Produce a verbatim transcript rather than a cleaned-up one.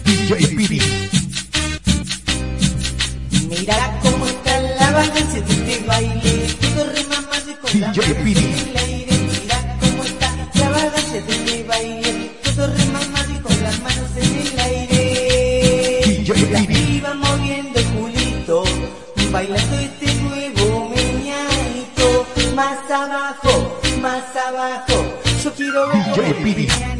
D J Piri. Mira cómo está la vagancia de este baile, todo remamado y con la mano en el aire. Mira cómo está la vagancia de este baile, todo remamado y con las manos en el aire. D J Piri. Y va moviendo el culito, bailando este nuevo meñadito. Más abajo, más abajo, yo quiero ver D J Piri.